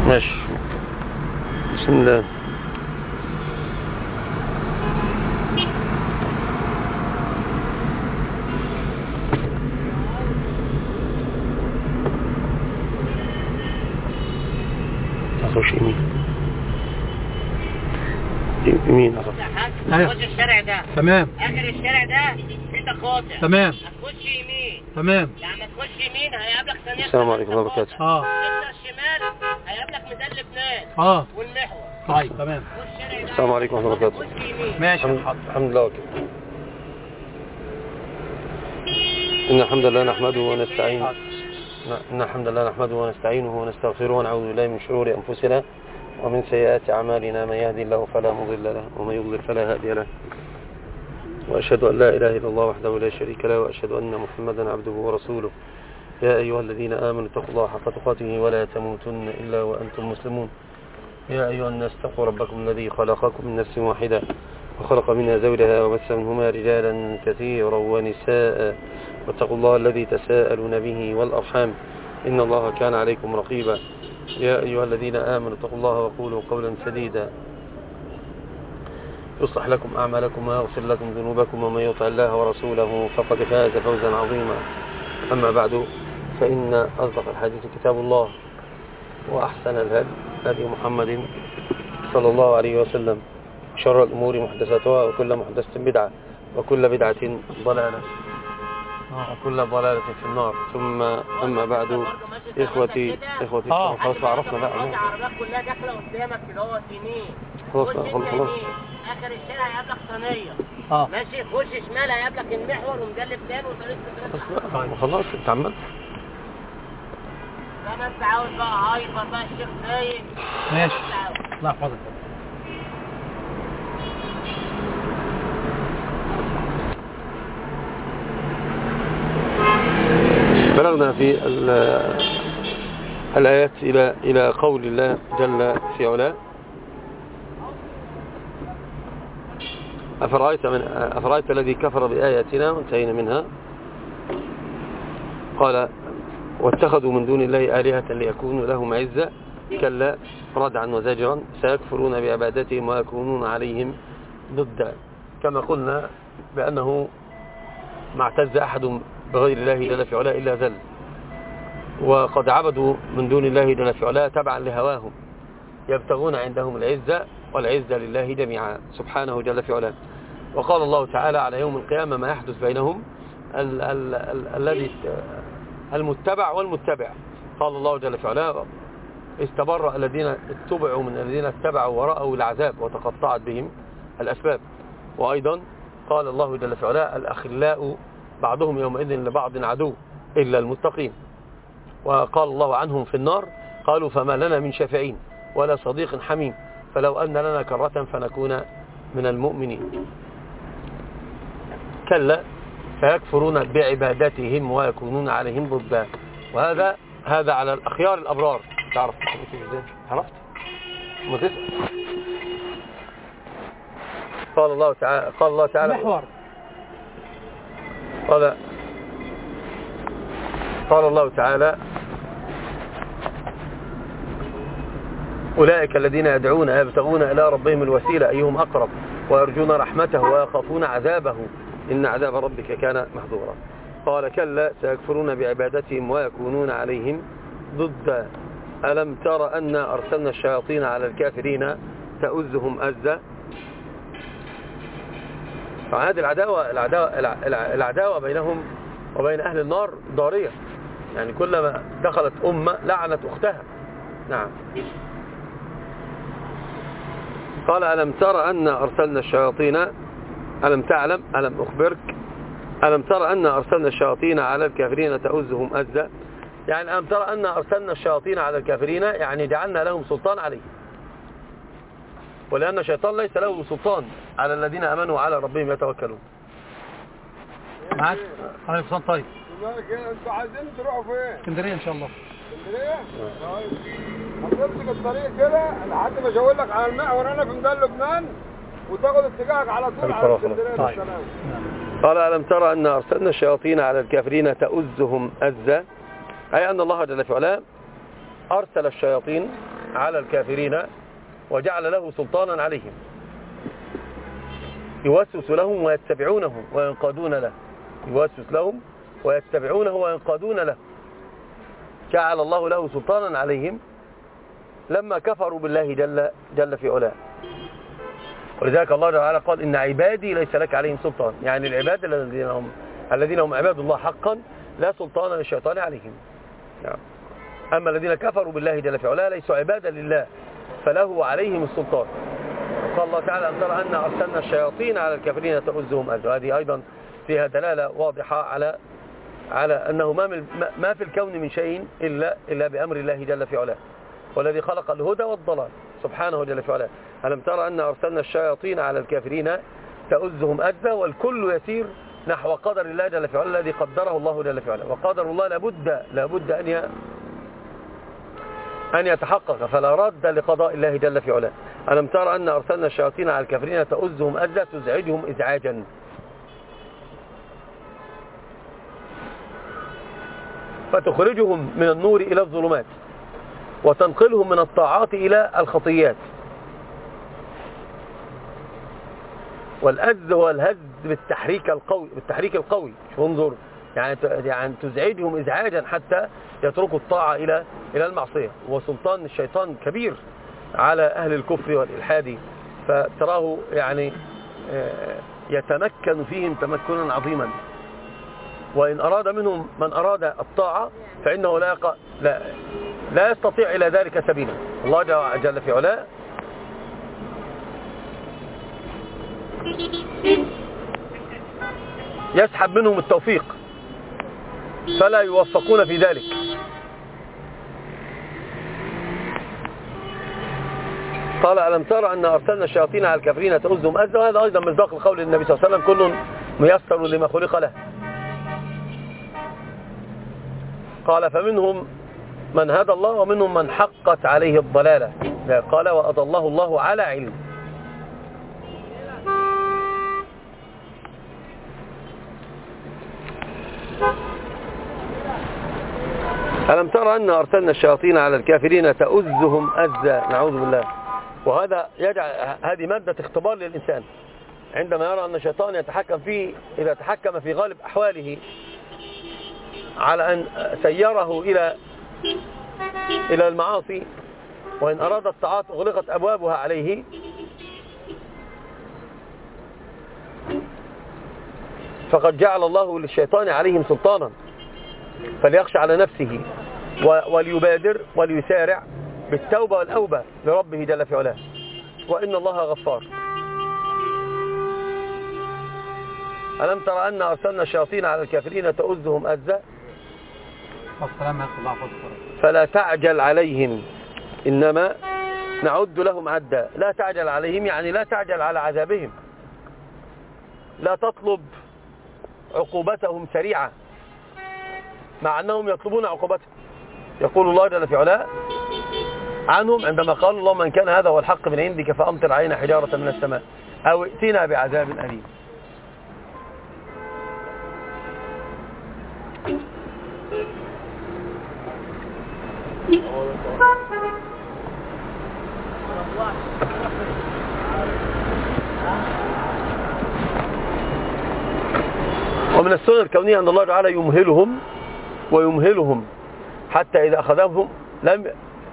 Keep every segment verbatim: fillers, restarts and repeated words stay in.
ماشي. بسم الله. تخش يمين يمين هتخش الشارع ده. تمام. اخر الشارع ده في تقاطع. تمام. هتخش يمين. تمام. لما تخش يمين هيقابلك ثانيه. السلام عليكم ورحمه الله وبركاته. اه تخش الشمال هيقابلك ميدان لبنان. اه والمحور. طيب تمام. السلام عليكم ورحمه الله وبركاته. ماشي. الحمد لله وكده. إن الحمد لله نحمده ونستعينه إن الحمد لله نحمده ونستعينه ونستغفره ونعوذ بالله من شرور أنفسنا ومن سيئات أعمالنا. من يهدي الله فلا مضل له ومن يضلل فلا هادي له. وأشهد أن لا إله إلا الله وحده لا شريك له وأشهد أن محمدا عبده ورسوله. يا أيها الذين آمنوا اتقوا الله حق تقاته ولا تموتن إلا وأنتم مسلمون. يا أيها الناس اتقوا ربكم الذي خلقكم من نفس واحدة وخلق منها زوجها وبث منهما رجالا كثيرا ونساء واتقوا الله الذي تساءلون به والأرحام إن الله كان عليكم رقيبا. يا أيها الذين آمنوا اتقوا الله وقولوا قولا سديدا يصلح لكم أعمالكم ويغفر لكم ذنوبكم ومن يطع الله ورسوله فقد فاز فوزا عظيما. أما بعد فإن أصدق الحديث كتاب الله وأحسن الهدي هدي محمد صلى الله عليه وسلم. شر الأمور محدثاتها وكل محدثة بدعة وكل بدعة ضلالة وكل ضلالة في النار. ثم أما بعد إخوتي إخوتي آه. خلاص عرفنا بقى. العربيات كلها داخلة قدامك كده هو يمين. خلاص خش خلاص خلاص. آخر الشارع هيقابلك صينية. اه ماشي. خش شمال هيقابلك المحور وميدان لبنان وطريق خلاص خلاص انت عملت. زي ما انت عاوز بقى. هايبر بقى الشيخ زايد. ماشي. الله يحفظك. بلغنا في الآيات إلى إلى قول الله جل في علاه أفرأيت, من أفرأيت الذي كفر بآياتنا وانتهينا منها. قال واتخذوا من دون الله آلهة ليكونوا لهم عزة كلا ردعا وزاجرا سيكفرون بعبادتهم ويكونون عليهم ضدا. كما قلنا بأنه ما اعتز أحد بغير الله جل في علاه إلا ذل، وقد عبدوا من دون الله جل في علاه تبعا لهواهم يبتغون عندهم العزة والعزة لله جميعا سبحانه جل في علاه. وقال الله تعالى على يوم القيامة ما يحدث بينهم الذي المتبع والمتبع. قال الله جل في علاه استبرأ الذين اتبعوا من الذين اتبعوا ورأوا العذاب وتقطعت بهم الأسباب. وأيضا قال الله جل في علاه الأخلاء بعضهم يومئذ لبعض عدو إلا المتقين. وقال الله عنهم في النار قالوا فما لنا من شافعين ولا صديق حميم فلو أن لنا كرة فنكون من المؤمنين. كلا فيكفرون بعبادتهم ويكونون عليهم ضدا. وهذا هذا على الأخيار الأبرار. تعرف ازاي؟ عرفت؟ ما تسأل. قال الله تعالى قال الله تعالى محور. قال قال الله تعالى أولئك الذين يدعون يبتغون إلى ربهم الوسيلة أيهم أقرب ويرجون رحمته ويخافون عذابه إن عذاب ربك كان محذورا. قال كلا سيكفرون بعبادتهم ويكونون عليهم ضدا ألم تر أن أرسلنا الشياطين على الكافرين تؤزهم أزا. فهذه العداوة, العداوة, العداوة بينهم وبين أهل النار ضارية، يعني كلما دخلت أمة لعنت أختها. نعم. قال ألم تر أن أرسلنا الشياطين ألم تعلم ألم أخبرك ألم تر أن أرسلنا الشياطين على الكافرين تؤزهم أزا. يعني ألم تر أن أرسلنا الشياطين على الكافرين يعني جعلنا لهم سلطان عليه، ولأن الشيطان ليس له سلطان على الذين أمنوا على ربهم يتوكلون. معاك على الفصل. طيب انتوا عايزين تروحوا فين؟ اسكندريه ان شاء الله. اسكندريه؟ طيب هتمسك الطريق كده لحد ما اشاور لك على المحور انا في ميدان لبنان وتاخد اتجاهك على طول على اسكندريه. طيب. قال ألم ترى أن أرسلنا الشياطين على الكافرين تؤزهم أزا، أي أن الله جل في علاه أرسل الشياطين على الكافرين وجعل له سلطانا عليهم يوسوس لهم ويتبعونه وينقادون له يوسوس لهم ويتبعونه وينقادون له جعل الله له سلطانا عليهم لما كفروا بالله جل, جل في علاه. ولذلك الله تعالى قال إن عبادي ليس لك عليهم سلطان، يعني العباد الذين هم, الذين هم عباد الله حقا لا سلطان للشيطان عليهم. يعني أما الذين كفروا بالله جل في علاه ليسوا عبادا لله فله عليهم السلطان. قال الله تعالى أن ترى أن أرسلنا الشياطين على الكافرين تؤزهم أزا. هذه أيضا فيها دلالة واضحة على على أنه ما, ما في الكون من شيء إلا, إلا بأمر الله جل في علاه، والذي خلق الهدى والضلال سبحانه جل في علاه. ألم ترى أن أرسلنا الشياطين على الكافرين تؤزهم أزا، والكل يسير نحو قدر الله جل في علاه الذي قدره الله جل في علاه، وقدر الله لابد لابد أن أن يتحقق، فلا رد لقضاء الله جل في علاه. ألم ترى أن أرسلنا الشياطين على الكافرين تؤزهم أزا تزعجهم إزعاجا. فتخرجهم من النور إلى الظلمات وتنقلهم من الطاعات إلى الخطيات. والأز هو الهز بالتحريك القوي بالتحريك القوي انظر يعني يعني تزعجهم إزعاجا حتى يتركوا الطاعة إلى إلى المعصية. وسلطان الشيطان كبير على أهل الكفر والإلحاد، فتراه يعني يتمكن فيهم تمكنا عظيما، وإن أراد منهم من أراد الطاعة فإنه لا يق... لا لا يستطيع إلى ذلك سبيلا. الله جل في علاه يسحب منهم التوفيق فلا يوفقون في ذلك. قال ألم ترى أن أرسلنا الشياطين على الكافرين تؤزهم أزا، وهذا أيضا مصداق القول للنبي صلى الله عليه وسلم كل ميسر لما خلق له. قال فمنهم من هدى الله ومنهم من حقت عليه الضلالة. قال وأضله الله على علم. ألم ترى أن أرسلنا الشياطين على الكافرين تؤزهم أزا، نعوذ بالله. وهذا يجعل هذه مادة اختبار للإنسان عندما يرى أن الشيطان يتحكم فيه، إذا تحكم في غالب أحواله على أن سيره إلى إلى المعاصي، وإن أراد الطاعات أغلقت أبوابها عليه، فقد جعل الله للشيطان عليهم سلطانا، فليخشى على نفسه وليبادر وليسارع بالتوبة والأوبة لربه جل في علاه، وإن الله غفار. ألم ترى أن أرسلنا الشياطين على الكافرين تؤزهم أزا فلا تعجل عليهم إنما نعد لهم عدا. لا تعجل عليهم يعني لا تعجل على عذابهم، لا تطلب عقوبتهم سريعة مع أنهم يطلبون عقوبتهم. يقول الله جل في علاه عنهم عندما قال اللهم إن كان هذا هو الحق من عندك فأمطر علينا حجارة من السماء أو ائتنا بعذاب أليم. ومن السنة الكونية أن الله تعالى يمهلهم ويمهلهم حتى إذا أخذهم لم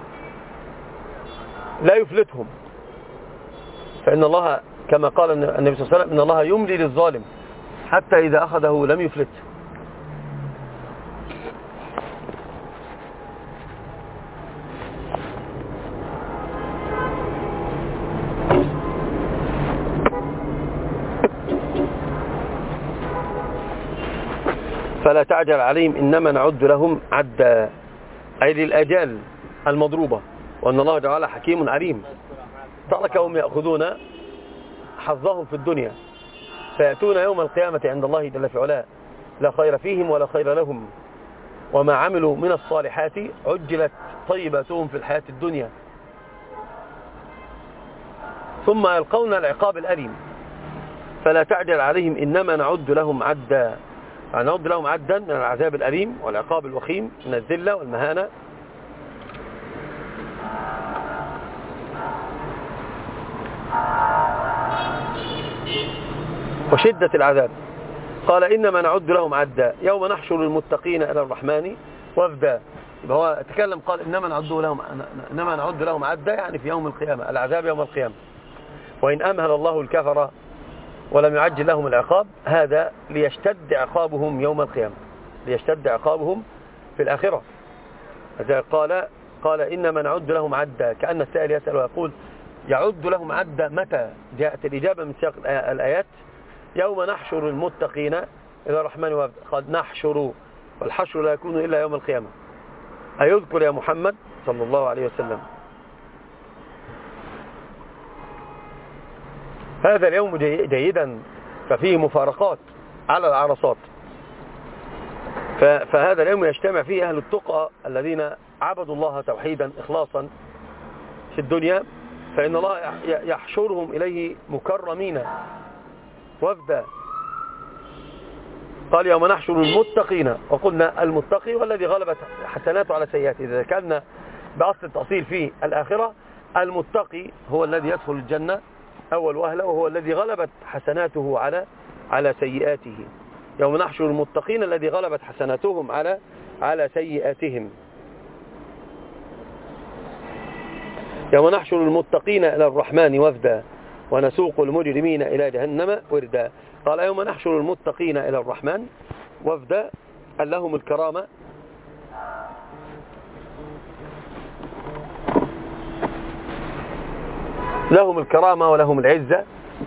لا يفلتهم، فإن الله كما قال النبي صلى الله عليه وسلم إن الله يملي للظالم حتى إذا أخذه لم يفلت. فلا تعجل عليهم إنما نعد لهم عدا، أي للأجال المضروبة، وأن الله تعالى حكيم عليم. تركهم يأخذون حظهم في الدنيا فيأتون يوم القيامة عند الله جل في علاه لا خير فيهم ولا خير لهم، وما عملوا من الصالحات عجلت طيباتهم في الحياة الدنيا ثم يلقون العقاب الأليم. فلا تعجل عليهم إنما نعد لهم عدا، نعد لهم عدا من العذاب الأليم والعقاب الوخيم من الذلة والمهانة وشدة العذاب. قال إنما نعد لهم عدا يوم نحشر المتقين إلى الرحمن وفدا. يبقى هو تكلم قال إنما نعد لهم إنما نعد لهم عدا، يعني في يوم القيامة، العذاب يوم القيامة. وإن أمهل الله الكفر ولم يعجل لهم العقاب، هذا ليشتد عقابهم يوم القيامة، ليشتد عقابهم في الآخرة. قال قال إنما نعد لهم عدا، كأن السائل يسأل ويقول يعد لهم عدا متى؟ جاءت الإجابة من سياق الآيات يوم نحشر المتقين إلى الرحمن وفدا. قد نحشر، والحشر لا يكون إلا يوم القيامة. أيذكر يا محمد صلى الله عليه وسلم هذا اليوم جيدا، ففيه مفارقات على العرصات. فهذا اليوم يجتمع فيه أهل التقى الذين عبدوا الله توحيدا إخلاصا في الدنيا، فإن الله يحشرهم إليه مكرمين وفدا. قال يوم نحشر المتقين، وقلنا المتقي والذي غلبت حسناته على سيئاته. إذا كان بأصل التأصيل في الآخرة المتقي هو الذي يدخل الجنة أول وهلة، وهو الذي غلبت حسناته على على سيئاته. يوم نحشر المتقين الذي غلبت حسناتهم على على سيئاتهم. يوم نحشر المتقين إلى الرحمن وفدا ونسوق المجرمين إلى جهنم وردا. قال يوم نحشر المتقين إلى الرحمن وفدا، أن لهم الكرامة لهم الكرامة ولهم العزة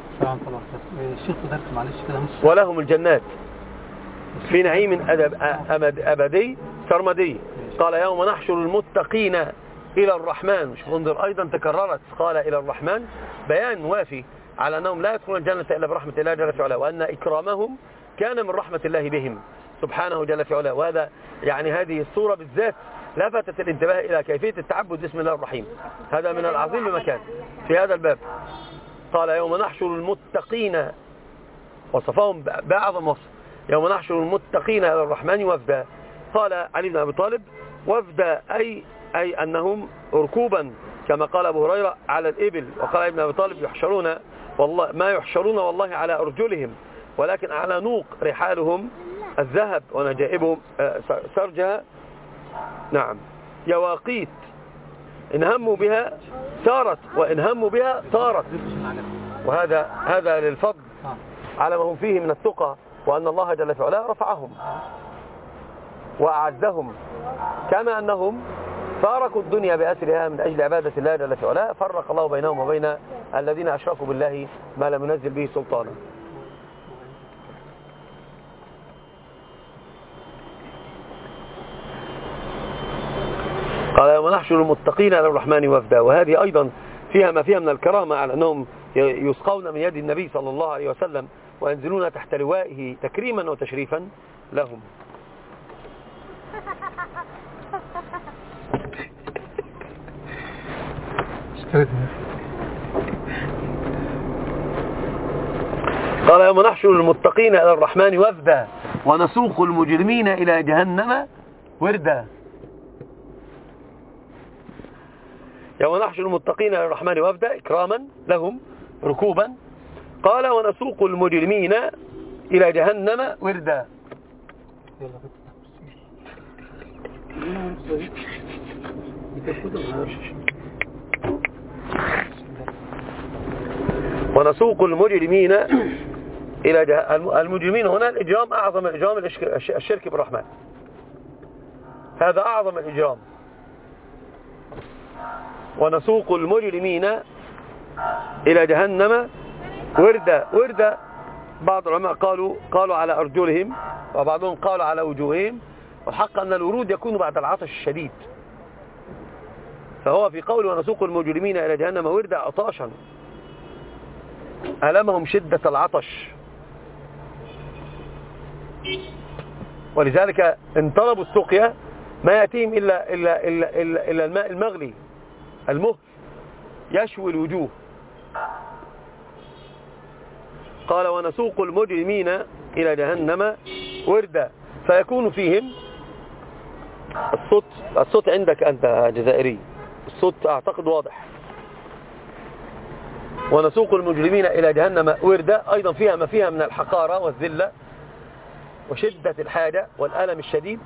ولهم الجنات في نعيم أبدي سرمدي. قال يوم نحشر المتقين إلى الرحمن، مش انظر أيضا تكررت، قال إلى الرحمن، بيان وافي على أنهم لا يدخلون الجنة إلا برحمة الله جل في علاه، وأن إكرامهم كان من رحمة الله بهم سبحانه جل في علاه. وهذا يعني هذه الصورة بالذات لفتت الانتباه إلى كيفية التعبد بسم الله الرحيم. هذا من العظيم بمكان في هذا الباب. قال يوم نحشر المتقين، وصفهم بأعظم وصف، يوم نحشر المتقين إلى الرحمن وفدا. قال علي بن أبي طالب وفدا أي أي أنهم ركوبا، كما قال أبو هريرة على الإبل. وقال ابن أبي طالب يحشرون والله ما يحشرون والله على أرجلهم، ولكن على نوق رحالهم الذهب ونجائبهم سرجها، نعم، يواقيت إن هموا بها سارت وإن هموا بها طارت. وهذا هذا للفضل على ما هم فيه من التقى، وأن الله جل في علاه رفعهم وأعزهم، كما أنهم فارقوا الدنيا بأسرها من أجل عبادة الله جل في علاه، فرق الله بينهم وبين الذين أشركوا بالله ما لم ينزل به سلطانا. قال يوم نحشر المتقين إلى الرحمن وفدا. وهذه أيضا فيها ما فيها من الكرامة، على أنهم يسقون من يد النبي صلى الله عليه وسلم وينزلون تحت لوائه تكريما وتشريفا لهم. قال يوم نحشر المتقين إلى الرحمن وفدا ونسوق المجرمين إلى جهنم وردا. يوم نحشر المتقين إلى الرحمن وفدا إكراما لهم ركوبا. قال ونسوق المجرمين إلى جهنم وردا. ونسوق المجرمين إلى جهنم. المجرمين هنا الإجرام أعظم الإجرام الشرك بالرحمن، هذا أعظم الإجرام. ونسوق المجرمين إلى جهنم وردا. وردا بعض العلماء قالوا قالوا على أرجلهم، وبعضهم قالوا على وجوههم، والحق أن الورود يكون بعد العطش الشديد، فهو في قول ونسوق المجرمين إلى جهنم وردا عطاشا، ألمهم شدة العطش، ولذلك ان طلبوا السقيا ما يأتيهم إلا, إلا, إلا, إلا, إلا الماء المغلي المهل يشوي الوجوه. قال ونسوق المجرمين إلى جهنم وردا، فيكون فيهم الصوت الصوت عندك أنت جزائري، الصوت أعتقد واضح. ونسوق المجرمين إلى جهنم وردا، أيضا فيها ما فيها من الحقارة والذلة وشدة الحاجة والألم الشديد.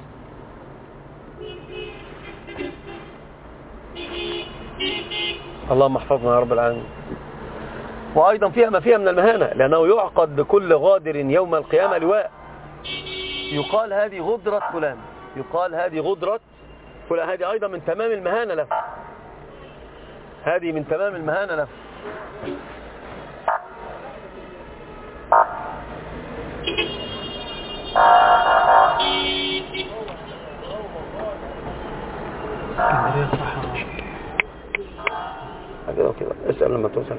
اللهم احفظنا يا رب العالمين. وأيضا فيها ما فيها من المهانة، لأنه يعقد لكل غادر يوم القيامة لواء يقال هذه غدرة فلان، يقال هذه غدرة فلان. هذه أيضا من تمام المهانة له، هذه من تمام المهانة له. كده كده اسأل لما توصل.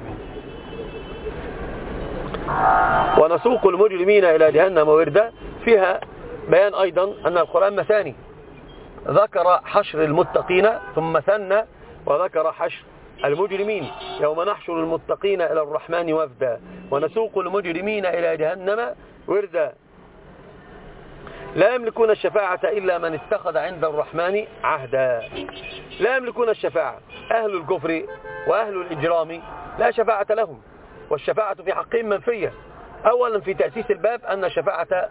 ونسوق المجرمين إلى جهنم وردا، فيها بيان أيضا أن القرآن مثاني، ذكر حشر المتقين ثم ثنى وذكر حشر المجرمين. يوم نحشر المتقين إلى الرحمن وفدا ونسوق المجرمين إلى جهنم وردا. لا يملكون الشفاعة إلا من اتخذ عند الرحمن عهدا. لا يملكون الشفاعة، أهل الكفر وأهل الإجرام لا شفاعة لهم، والشفاعة في حقهم منفية. أولا في تأسيس الباب أن الشفاعة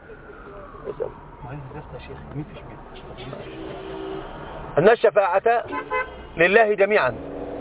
أن الشفاعة لله جميعا،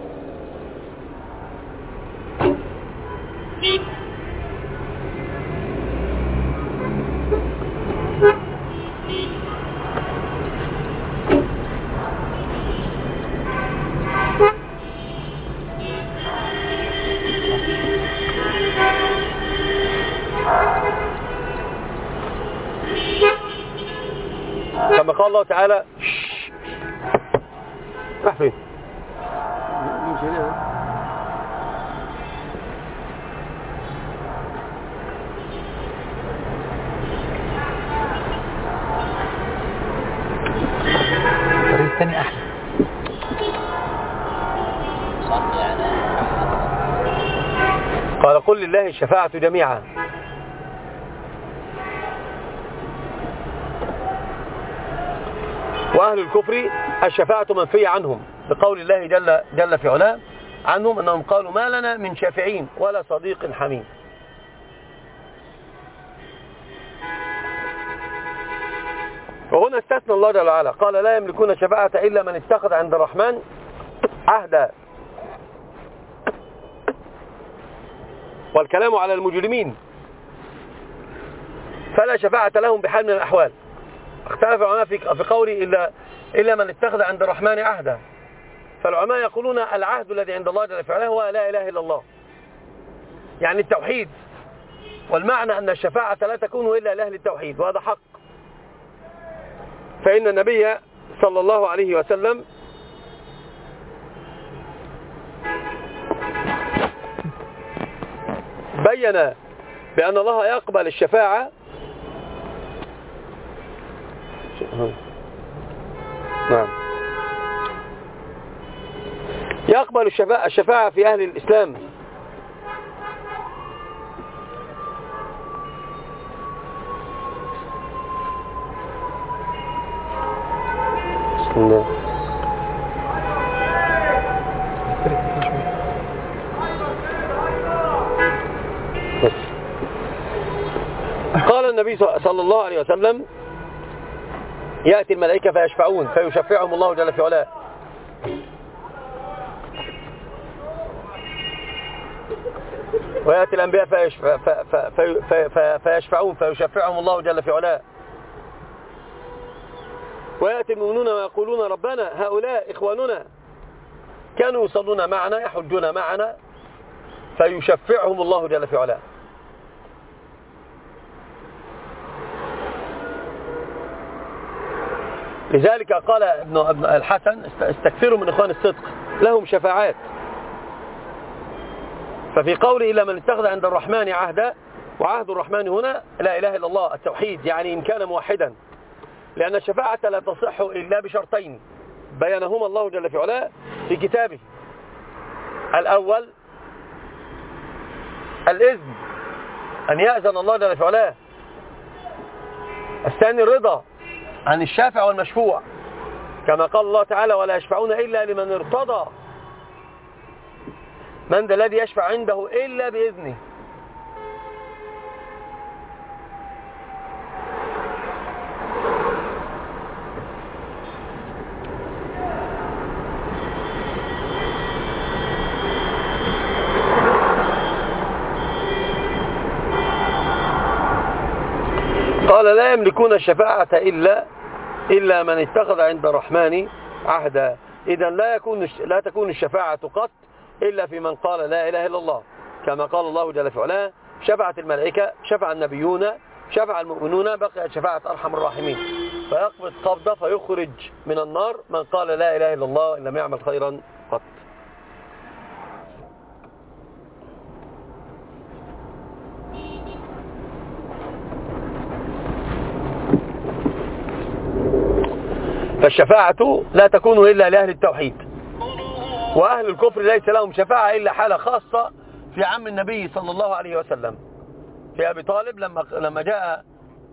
كما قال الله تعالى. راح فين؟ الطريق الثاني أحلى. قال قل لله الشفاعة جميعا. وأهل الكفر الشفاعة منفية عنهم، بقول الله جل, جل في علاه عنهم أنهم قالوا ما لنا من شافعين ولا صديق حميم. وهنا استثنى الله جل وعلا قال لا يملكون الشفاعة إلا من اتخذ عند الرحمن عهدا. والكلام على المجرمين فلا شفاعة لهم بحال من الأحوال. اختلف العلماء في قولي إلا, إلا من اتخذ عند الرحمن عهدا. فالعلماء يقولون العهد الذي عند الله جل وعلا هو لا إله إلا الله، يعني التوحيد، والمعنى أن الشفاعة لا تكون إلا لأهل التوحيد، وهذا حق. فإن النبي صلى الله عليه وسلم بين بأن الله يقبل الشفاعة نعم يقبل الشفاعة في أهل الإسلام بسم الله. قال النبي صلى الله عليه وسلم يأتي الملائكة فيشفعون فيشفعهم الله جل في علاه. ويأتي الأنبياء فيشفع في في في فيشفعون فيشفعهم الله جل في علاه. ويأتي المؤمنون ويقولون ربنا هؤلاء إخواننا كانوا يصلون معنا يحجون معنا فيشفعهم الله جل في علاه. لذلك قال ابن الحسن استكثروا من إخوان الصدق لهم شفاعات. ففي قوله إلا من اتخذ عند الرحمن عهدا، وعهد الرحمن هنا لا إله إلا الله التوحيد، يعني إن كان موحدا، لأن الشفاعة لا تصح إلا بشرطين بينهما الله جل في علاه في كتابه. الأول الإذن، أن يأذن الله جل في علاه. الثاني الرضا عن الشافع والمشفوع، كما قال الله تعالى ولا يشفعون إلا لمن ارتضى. من ذا الذي يشفع عنده إلا بإذنه. قال لا يملكون الشفاعة إلا إلا من اتخذ عند الرحمن عهدا. إذا لا يكون لا تكون الشفاعة قط إلا في من قال لا إله إلا الله، كما قال الله جل في علاه: شفعت الملائكة، شفع النبيون، شفع المؤمنون، بقيت شفاعة أرحم الراحمين. فيقبض قبضة فيخرج من النار من قال لا إله إلا الله إن لم يعمل خيرا قط. فالشفاعة لا تكون إلا لأهل التوحيد، وأهل الكفر ليس لهم شفاعة إلا حالة خاصة في عم النبي صلى الله عليه وسلم، في أبي طالب لما لما جاء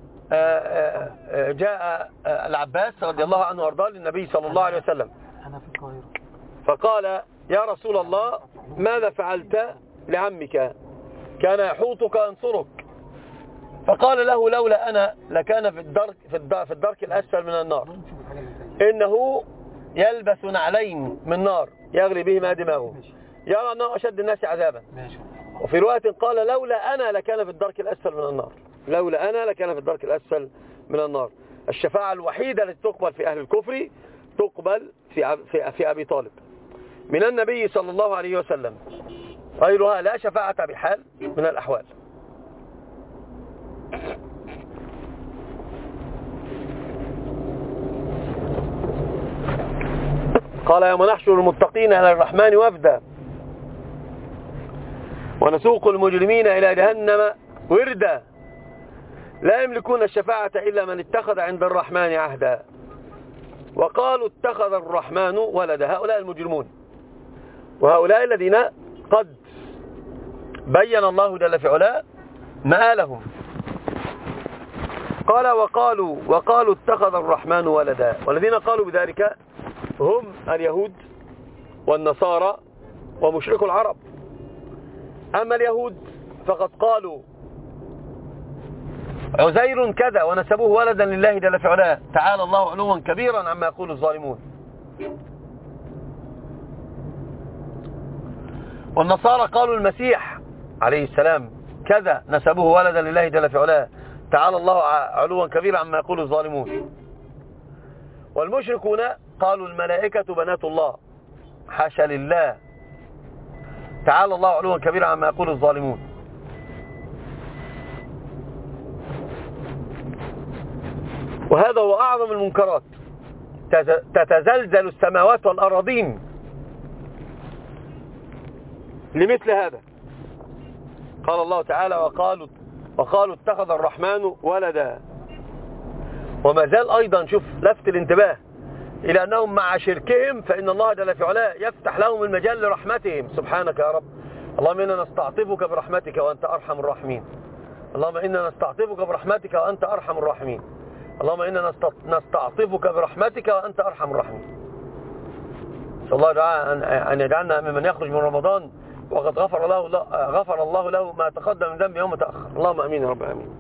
جاء العباس رضي الله عنه وارضاه للنبي صلى الله عليه وسلم، فقال: يا رسول الله ماذا فعلت لعمك؟ كان يحوطك ينصرك. فقال له: لولا أنا لكان في الدرك في الدرك, في الدرك الأسفل من النار، إنه يلبس نعلين من نار يغلي بهما دماغه، يرى أنه أشد الناس عذابا. وفي رواية قال: لولا أنا لكان في الدرك الأسفل من النار، لولا أنا لكان في الدرك الأسفل من النار. الشفاعة الوحيدة التي تقبل في أهل الكفر تقبل في في في أبي طالب من النبي صلى الله عليه وسلم، غيرها لا شفاعة بحال من الأحوال. قال: يوم نحشر المتقين إلى الرحمن وفدا ونسوق المجرمين إلى جهنم وردا لا يملكون الشفاعة إلا من اتخذ عند الرحمن عهدا. وقالوا اتخذ الرحمن ولدا، هؤلاء المجرمون، وهؤلاء الذين قد بين الله جل في علاه مآلهم. قال: وقالوا وقالوا اتخذ الرحمن ولدا. والذين قالوا بذلك هم اليهود والنصارى ومشركو العرب. أما اليهود فقد قالوا عزير كذا ونسبوه ولدا لله جل في علاه، تعالى الله علوا كبيرا عما يقول الظالمون. والنصارى قالوا المسيح عليه السلام كذا، نسبوه ولدا لله جل في علاه، تعالى الله علوا كبيرا عما يقول الظالمون. والمشركون قالوا الملائكة بنات الله، حاشا لله، تعالى الله علوا كبيرا عما يقول الظالمون. وهذا هو أعظم المنكرات، تتزلزل السماوات والأراضين لمثل هذا. قال الله تعالى: وقالوا وقالوا اتخذ الرحمن ولدا. وما زال أيضا، شوف لفت الانتباه إلى أنهم مع شركهم فإن الله جل في علاه يفتح لهم المجال لرحمتهم. سبحانك يا رب، اللهم إنا نستعطفك برحمتك وأنت أرحم الراحمين. اللهم إنا نستعطفك برحمتك وأنت أرحم الراحمين. اللهم إنا نستعطفك برحمتك وأنت أرحم الراحمين. صلى الله تعالى أن يجعلنا ممن يخرج من رمضان وقد غفر له غفر الله له ما تقدم من ذنبه وما تأخر. اللهم أمين يا رب، آمين.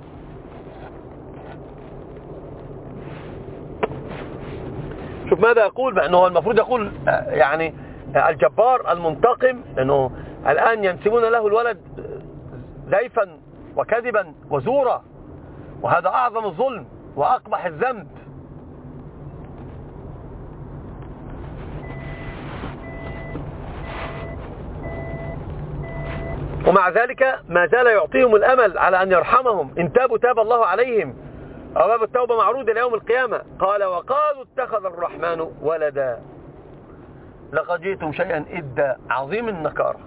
شوف ماذا يقول، بأنه المفروض يقول يعني الجبار المنتقم، لأنه الآن ينسبون له الولد زيفا وكذبا وزورا، وهذا أعظم الظلم وأقبح الذنب. ومع ذلك ما زال يعطيهم الأمل على أن يرحمهم، إن تابوا تاب الله عليهم، أبواب التوبة معروضة ليوم القيامة. قال: وقالوا اتخذ الرحمن ولدا لقد جئتم شيئا إدا، عظيم النكارة،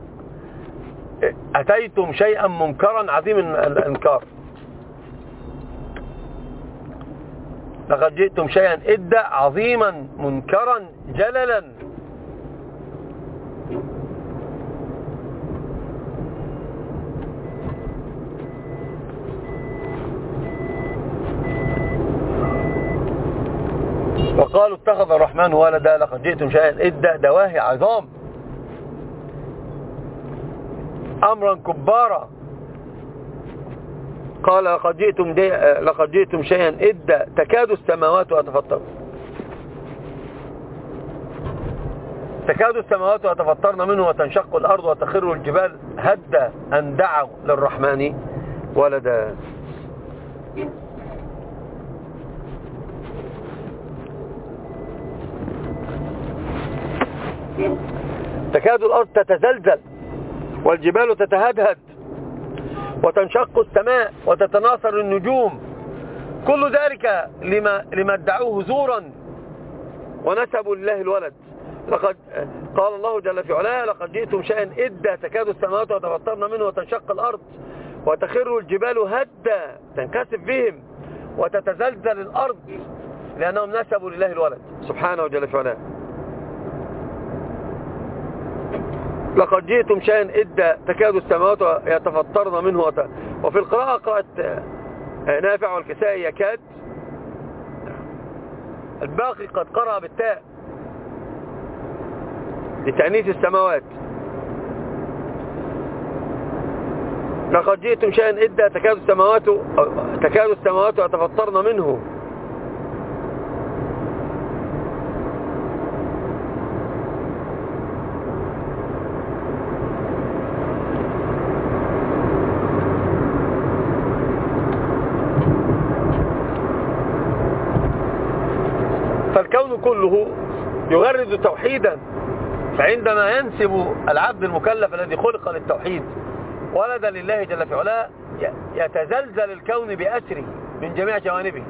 أتيتم شيئا منكرا عظيم الإنكار. لقد جئتم شيئا إدا عظيما منكرا جللا. وقالوا اتخذ الرحمن ولدا لقد جئتم شيئا إدا، دواهي عظام. أمرا كبارا. قال لقد جئتم, لقد جئتم شيئا إدا تكاد السماوات وتفطرن تكاد السماوات وتفطرن منه وتنشق الأرض وتخر الجبال هدا أن دعوا للرحمن ولدا. تكاد الأرض تتزلزل والجبال تتهدهد وتنشق السماء وتتناثر النجوم، كل ذلك لما, لما ادعوه زورا ونسبوا لله الولد. لقد قال الله جل في علاه لقد جئتم شيئا إدا تكاد السماوات وتفطرن منه وتنشق الأرض وتخر الجبال هدا تنكسف بهم وتتزلزل الأرض لأنهم نسبوا لله الولد سبحانه جل في علاه. لقد جئتم شيئا إدا تكاد السماوات يتفطرن منه وت... وفي القراءة قرأت نافع والكسائي يكاد، الباقي قد قرأ بالتاء لتأنيث السماوات. لقد جئتم شيئا إدا تكاد السماوات تكاد السماوات يتفطرن منه فالكون كله يغرد توحيدا، فعندما ينسب العبد المكلف الذي خلق للتوحيد ولدا لله جل في علاه يتزلزل الكون بأسره من جميع جوانبه،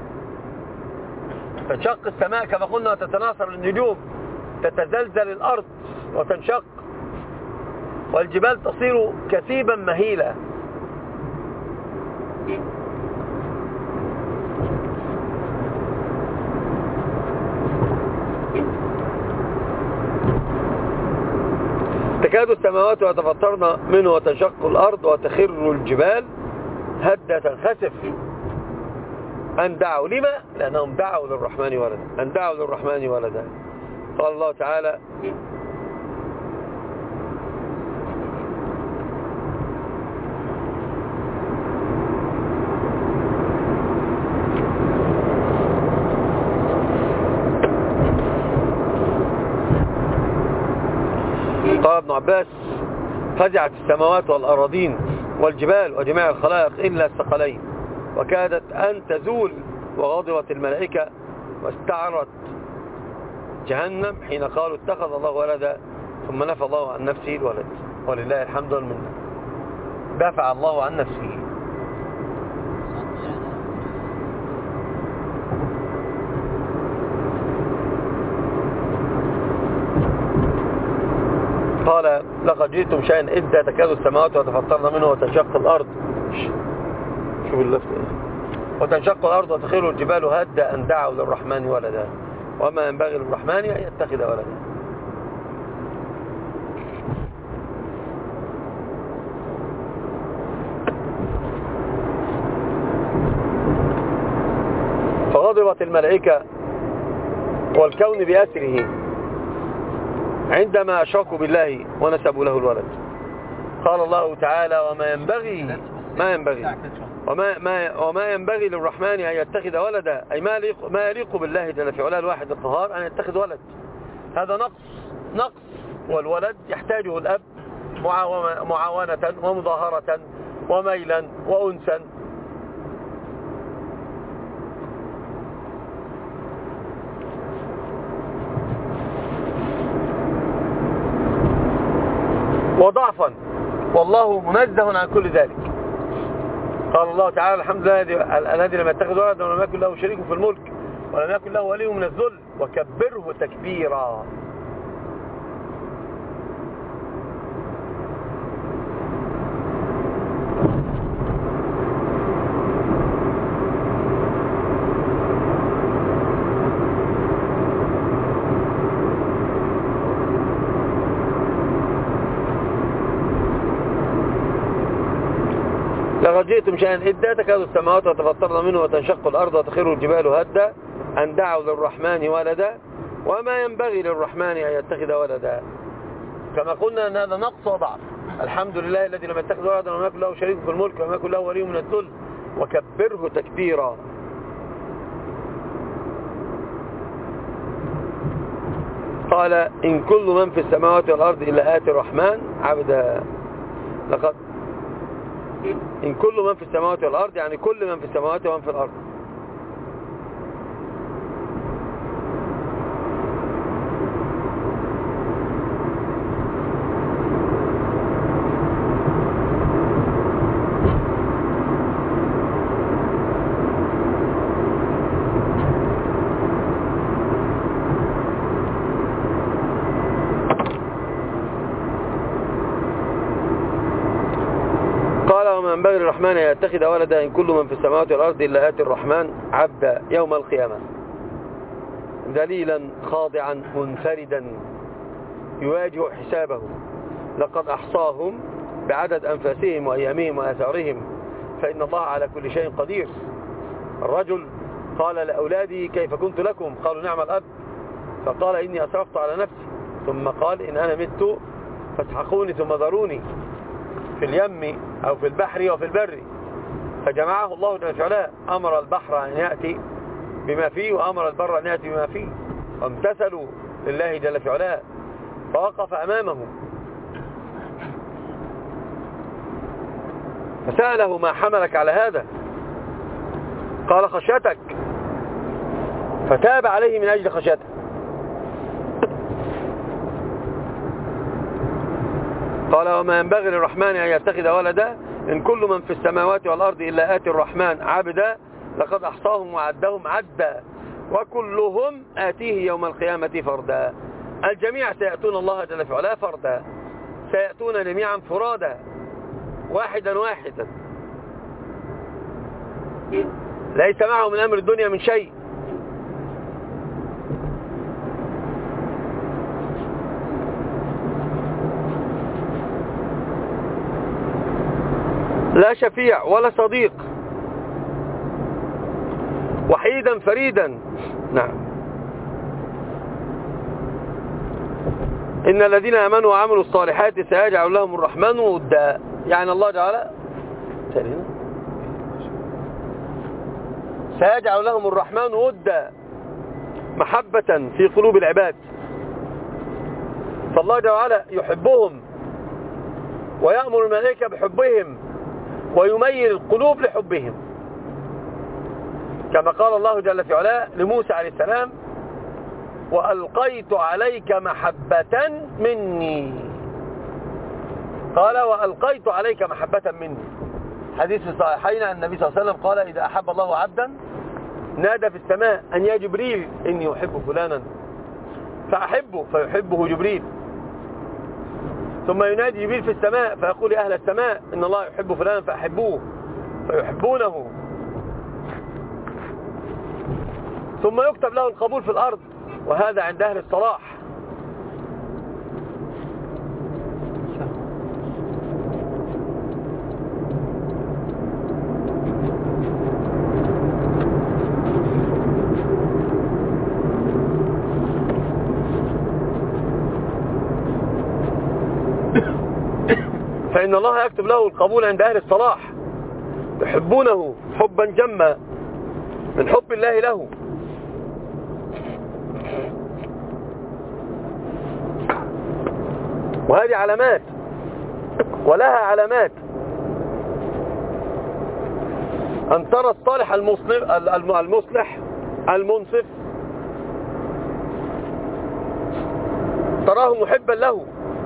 تنشق السماء كما قلنا وتتناثر النجوم، تتزلزل الأرض وتنشق، والجبال تصير كثيبا مهيلا. تكاد السماوات يتفطرن منه وتنشق الأرض وتخر الجبال هدا تنخسف أن دعوا لما؟ لأنهم دعوا للرحمن ولدا أن دعوا للرحمن ولدا. قال الله تعالى قال ابن عباس فزعت السماوات والأراضين والجبال وجميع الخلائق إلا الثقلين وكادت أن تزول، وغضبت الملائكة واستعرت جهنم حين قالوا اتخذ الله ولدا، ثم نفى الله عن نفسه الولد ولله الحمد والمنة. دافع الله عن نفسه. قال لقد جئتم شيئا إدا تكاد السماوات وتفطرن منه وتنشق الأرض شوف اللفظ وتنشق الأرض وتخر الجبال هدا أن دعوا للرحمن ولدا وما ينبغي للرحمن أن يتخذ ولدا. فغضبت الملائكة والكون بأسره عندما أشركوا بالله ونسبوا له الولد. قال الله تعالى وما ينبغي ما ينبغي وما, ما وما ينبغي للرحمن أن يتخذ ولدا، أي ما يليق, ما يليق بالله جل في علاه الواحد القهار أن يتخذ ولد. هذا نقص نقص والولد يحتاجه الأب معاونة ومظاهرة وميلا وأنسا. وضعفا، والله منزه عن كل ذلك. قال الله تعالى الحمد لله الذي لم يتخذ ولدا ولم يكن له شريك في الملك ولم يكن له ولي من الذل وكبره تكبيرا. لقد جئتم شيئا إدا تكاد السماوات وتفطرن منه وتنشق الأرض وتخر الجبال هدا أن دعوا للرحمن ولدا وما ينبغي للرحمن أن يتخذ ولدا. كما قلنا أن هذا نقص وضعف. الحمد لله الذي لم يتخذ ولدا ولم يكن له شريك في الملك ولم يكن له ولي من الذل وكبره تكبيرا. قال إن كل من في السماوات والأرض إلا آتي الرحمن عبدا. لقد إن كل من في السماوات والأرض يعني كل من في السماوات ومن في الأرض. ينبغي للرحمن أن يتخذ ولدا إن كل من في السماوات والأرض إلا آتي الرحمن عبدا يوم القيامة. ذليلا خاضعا منفردا يواجه حسابه. لقد أحصاهم بعدد أنفاسهم وأيامهم وآثارهم فإن الله على كل شيء قدير. الرجل قال لأولادي كيف كنت لكم؟ قالوا نعم الأب. فقال إني أسرفت على نفسي. ثم قال إن أنا مت فاسحقوني ثم ذروني في اليم أو في البحر وفي البر. فجمعه الله جل وعلا. أمر البحر أن يأتي بما فيه وأمر البر أن يأتي بما فيه وامتثلوا لله جل وعلا. فوقف أمامه فسأله ما حملك على هذا؟ قال خشيتك. فتاب عليه من أجل خشيته. قال وما ينبغي للرحمن أن يتخذ ولدا إن كل من في السماوات والأرض إلا آتي الرحمن عبدا لقد أحصاهم وعدهم عدا وكلهم آتيه يوم القيامة فردا. الجميع سيأتون الله جل وعلا فردا. سيأتون جميعا فرادا واحدا واحدا ليس معه من أمر الدنيا من شيء. لا شفيع ولا صديق وحيدا فريدا. نعم. إن الذين آمنوا وعملوا الصالحات سيجعل لهم الرحمن ودا. يعني الله تعالى سيجعل لهم الرحمن ودا محبة في قلوب العباد. فالله تعالى يحبهم ويأمر الملائكة بحبهم ويميل القلوب لحبهم كما قال الله جل في علاه لموسى عليه السلام وألقيت عليك محبة مني. قال وألقيت عليك محبة مني. حديث صحيحين عن النبي صلى الله عليه وسلم قال إذا أحب الله عبدا نادى في السماء أن يا جبريل إني أحب فلانا فأحبه فيحبه جبريل. ثم ينادي جبريل في السماء فيقول يا أهل السماء إن الله يحب فلانا فأحبوه فيحبونه. ثم يكتب له القبول في الأرض وهذا عند أهل الصلاح. فإن الله يكتب له القبول عند أهل الصلاح يحبونه حبا جما من حب الله له. وهذه علامات ولها علامات. أن ترى الصالح المصلح المنصف تراه محبا له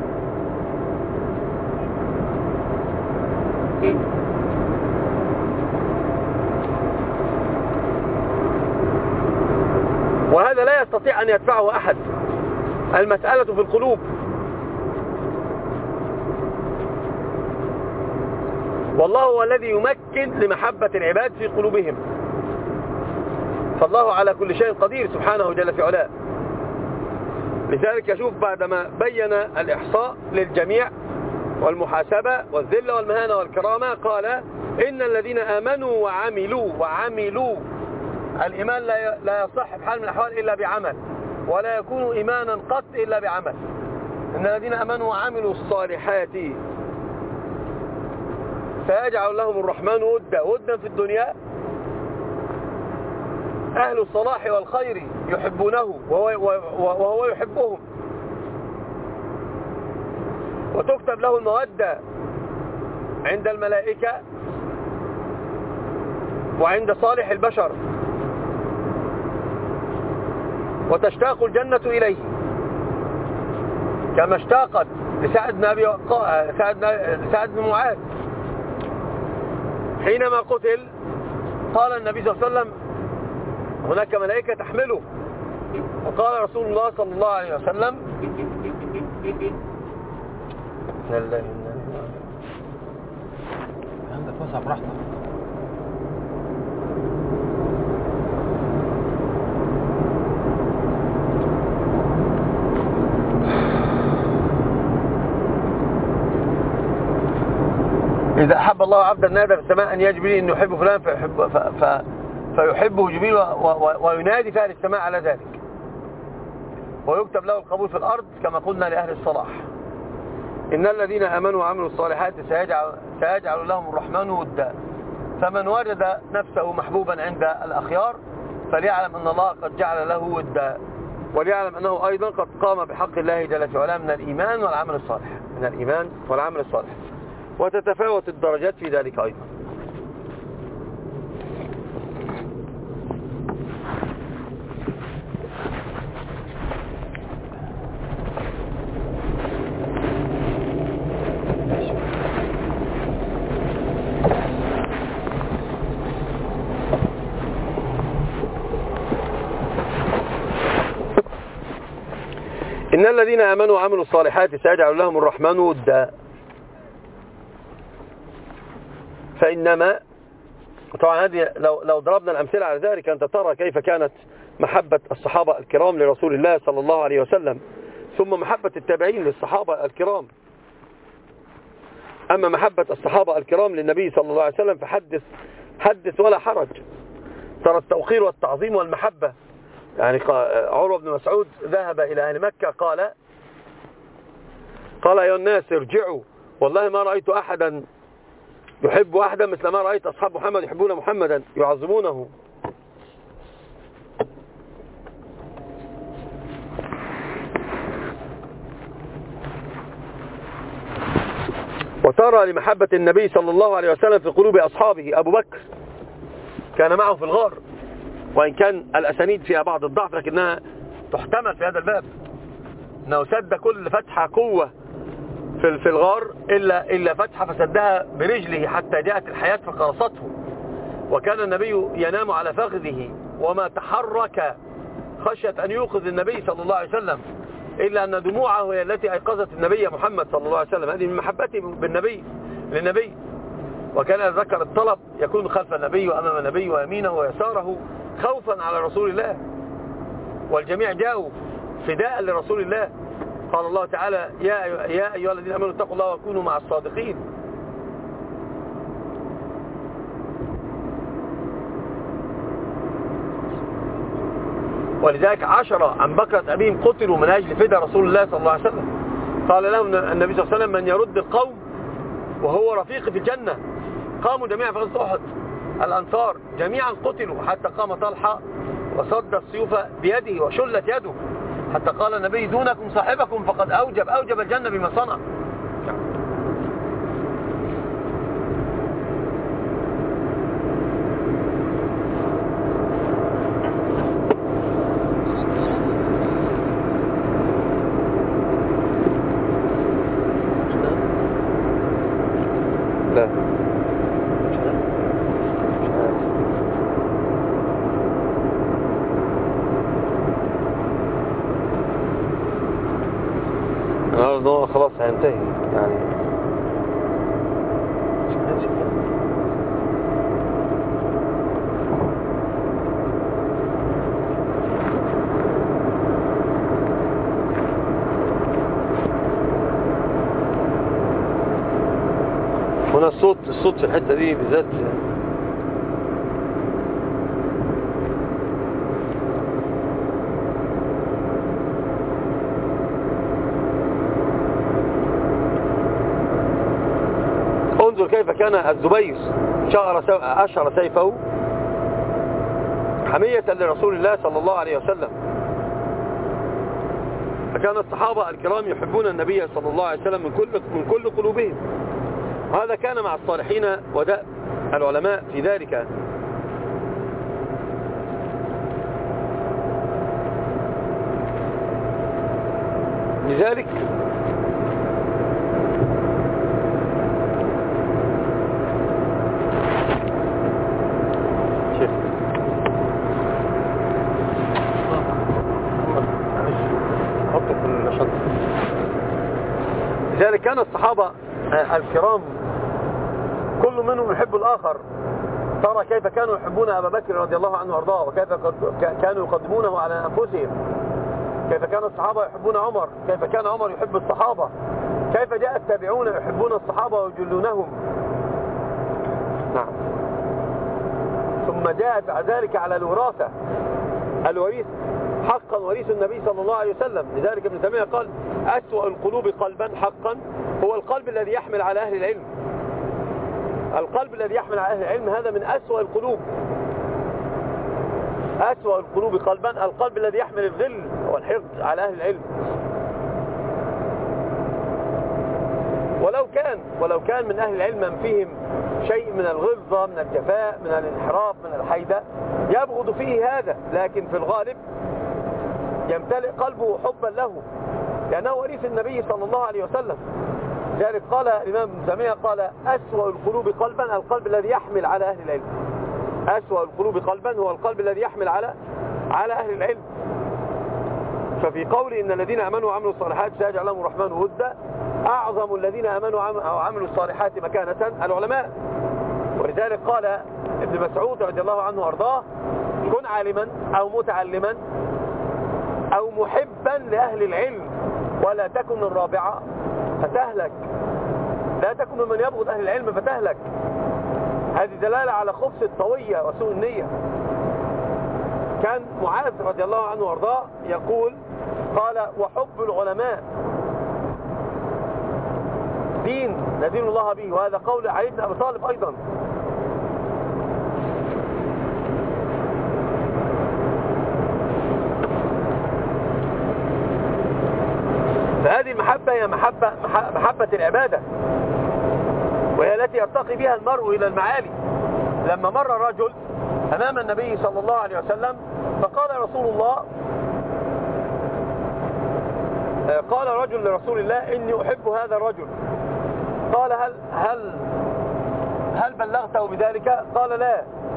وهذا لا يستطيع أن يدفعه أحد. المسألة في القلوب. والله هو الذي يمكن لمحبة العباد في قلوبهم. فالله على كل شيء قدير سبحانه جل في علاه. لذلك يشوف بعدما بين الإحصاء للجميع والمحاسبة والذلة والمهانة والكرامة قال إن الذين آمنوا وعملوا وعملوا. الإيمان لا يصح بحال من الأحوال إلا بعمل ولا يكون إيمانا قط إلا بعمل. إن الذين آمنوا وعملوا الصالحات سيجعل لهم الرحمن ودا. ودا في الدنيا أهل الصلاح والخير يحبونه وهو, وهو يحبهم، وتكتب له المودة عند الملائكة وعند صالح البشر، وتشتاق الجنة إليه كما اشتاقت لسعد بن أبي سعد بن معاذ حينما قتل. قال النبي صلى الله عليه وسلم هناك ملائكة تحمله، وقال رسول الله صلى الله عليه وسلم عندك وسع براحتك. إذا أحب الله عبدا نادى في السماء أن يا جبريل إنه يحب فلان فيحب ف... ف... فيحبه جبريل و... و... وينادي في أهل السماء على ذلك، ويكتب له القبول في الأرض كما قلنا لأهل الصلاح. إن الذين آمنوا وعملوا الصالحات سيجعل, سيجعل لهم الرحمن ودا. فمن وجد نفسه محبوبا عند الأخيار فليعلم أن الله قد جعل له ودا، وليعلم أنه أيضا قد قام بحق الله جل في علاه من الإيمان والعمل الصالح من الإيمان والعمل الصالح، وتتفاوت الدرجات في ذلك أيضا. إن الذين آمنوا وعملوا الصالحات سيجعل لهم الرحمن ودا. فإنما طبعا هذه لو, لو ضربنا الأمثلة على ذلك أنت ترى كيف كانت محبة الصحابة الكرام لرسول الله صلى الله عليه وسلم، ثم محبة التابعين للصحابة الكرام. أما محبة الصحابة الكرام للنبي صلى الله عليه وسلم فحدث حدث ولا حرج. ترى التوقير والتعظيم والمحبة. يعني عروة بن مسعود ذهب إلى أهل مكة قال قال يا الناس ارجعوا، والله ما رأيت أحدا يحب أحدا مثل ما رأيت أصحاب محمد يحبون محمدا يعظمونه. وترى لمحبة النبي صلى الله عليه وسلم في قلوب أصحابه. أبو بكر كان معه في الغار، وإن كان الأسانيد فيها بعض الضعف لكنها تحتمل في هذا الباب، أنه سد كل فتحة قوة في في الغار إلا إلا فتحة فسدها برجله حتى جاءت الحياة فقرصته. وكان النبي ينام على فخذه وما تحرك خشية أن يوقظ النبي صلى الله عليه وسلم، إلا أن دموعه هي التي أيقظت النبي محمد صلى الله عليه وسلم. هذه من محبته بالنبي للنبي. وكان ذكر الطلب يكون خلف النبي وأمام النبي ويمينه ويساره خوفا على رسول الله، والجميع جاءوا فداء لرسول الله. قال الله تعالى يا يا أيها الذين آمنوا اتقوا الله وكونوا مع الصادقين. ولذلك عشرة عن بكرة أبيهم قتلوا من أجل فداء رسول الله صلى الله عليه وسلم. قال لهم النبي صلى الله عليه وسلم من يرد القوم وهو رفيق في الجنة. قاموا جميعا في غزوة أحد، الأنصار جميعا قتلوا حتى قام طلحة وصد السيوف بيده وشلت يده، حتى قال النبي دونكم صاحبكم فقد أوجب أوجب الجنة بما صنع. لا أنا خلاص هينتهي يعني. هنا الصوت الصوت في الحتة دي بالذات انظر كيف كان الزبير شهر أشهر سيفه حمية لرسول الله صلى الله عليه وسلم. فكان الصحابة الكرام يحبون النبي صلى الله عليه وسلم من كل من كل قلوبهم. وهذا كان مع الصالحين وداء العلماء في ذلك. لذلك شيخ حطه في الشنطة. لذلك كان الصحابة الكرام كل منهم يحب الآخر. ترى كيف كانوا يحبون أبا بكر رضي الله عنه وارضاه، وكيف كانوا يقدمونه على أنفسهم. كيف كان الصحابة يحبون عمر، كيف كان عمر يحب الصحابة، كيف جاء التابعون يحبون الصحابة ويجلونهم. نعم. ثم جاء بعد ذلك على الوراثة، الوريث حقا وريث النبي صلى الله عليه وسلم. لذلك ابن تيمية قال أسوأ القلوب قلبا حقا هو القلب الذي يحمل على أهل العلم. القلب الذي يحمل على أهل العلم هذا من أسوأ القلوب. أسوأ القلوب قلبا القلب الذي يحمل الغل والحقد على أهل العلم. ولو كان ولو كان من أهل العلم من فيهم شيء من الغلظة، من الجفاء، من الانحراف، من الحيدة، يبغض فيه هذا، لكن في الغالب يمتلئ قلبه حبا له لأنه وريث النبي صلى الله عليه وسلم. لذلك قال الإمام ابن تيمية قال أسوأ القلوب قلبا القلب الذي يحمل على أهل العلم. أسوأ القلوب قلبا هو القلب الذي يحمل على على أهل العلم. ففي قول إن الذين آمنوا وعملوا الصالحات سيجعل لهم الرحمن ودا، أعظم الذين آمنوا وعملوا الصالحات مكانة العلماء. ولذلك قال ابن مسعود رضي الله عنه وارضاه كن عالما أو متعلما أو محبا لأهل العلم ولا تكن الرابعة فتهلك. لا تكن من يبغض أهل العلم فتهلك. هذه دلالة على خبث الطوية وسوء النية. كان معاذ رضي الله عنه وارضاه يقول قال وحب العلماء دين ندين الله به. وهذا قول علي بن أبي طالب أيضا. فهذه المحبة هي محبة, محبة العبادة، وهي التي يرتقي بها المرء إلى المعالي. لما مر رجل أمام النبي صلى الله عليه وسلم فقال رسول الله قال رجل لرسول الله إني أحب هذا الرجل. قال هل هل هل بلغته بذلك؟ قال لا.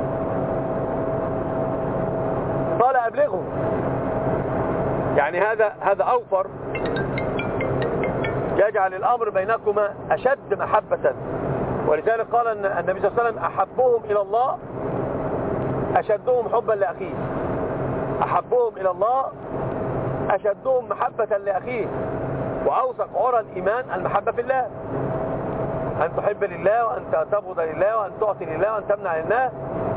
قال أبلغه. يعني هذا هذا أوفر، يجعل الأمر بينكما أشد محبة. ولذلك قال النبي صلى الله عليه وسلم أحبهم إلى الله أشدهم حبا لأخيه. أحبهم إلى الله أشدهم محبة لأخيه. وأوثق عرى الإيمان المحبة في الله، أن تحب لله وأن تبغض لله وأن تعطي لله وأن تمنع لله.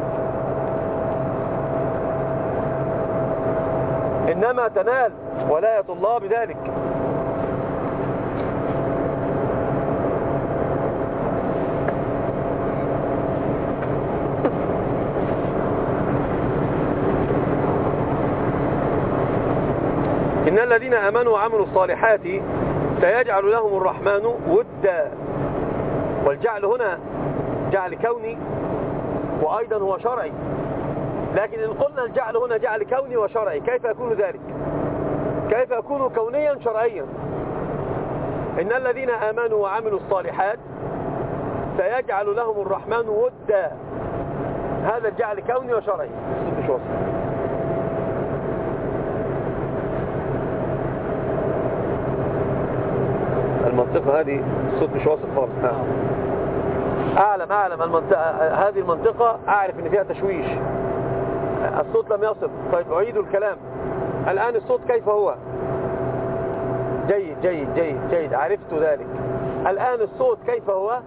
إنما تنال ولاية الله بذلك. إن الذين آمنوا وعملوا الصالحات سيجعل لهم الرحمن ودا. والجعل هنا جعل كوني وأيضا هو شرعي. لكن إن قلنا الجعل هنا جعل كوني وشرعي كيف يكون ذلك؟ كيف يكون كونيا شرعيا؟ إن الذين آمنوا وعملوا الصالحات سيجعل لهم الرحمن ودا. هذا الجعل كوني وشرعي. مش واصل. المنطقة هذه الصوت مش واصل خالص. أعلم أعلم المنطقة هذه المنطقة أعرف إن فيها تشويش، الصوت لم يصل. طيب أعيد الكلام. الآن الصوت كيف هو؟ جيد جيد جيد جيد عرفت ذلك. الآن الصوت كيف هو؟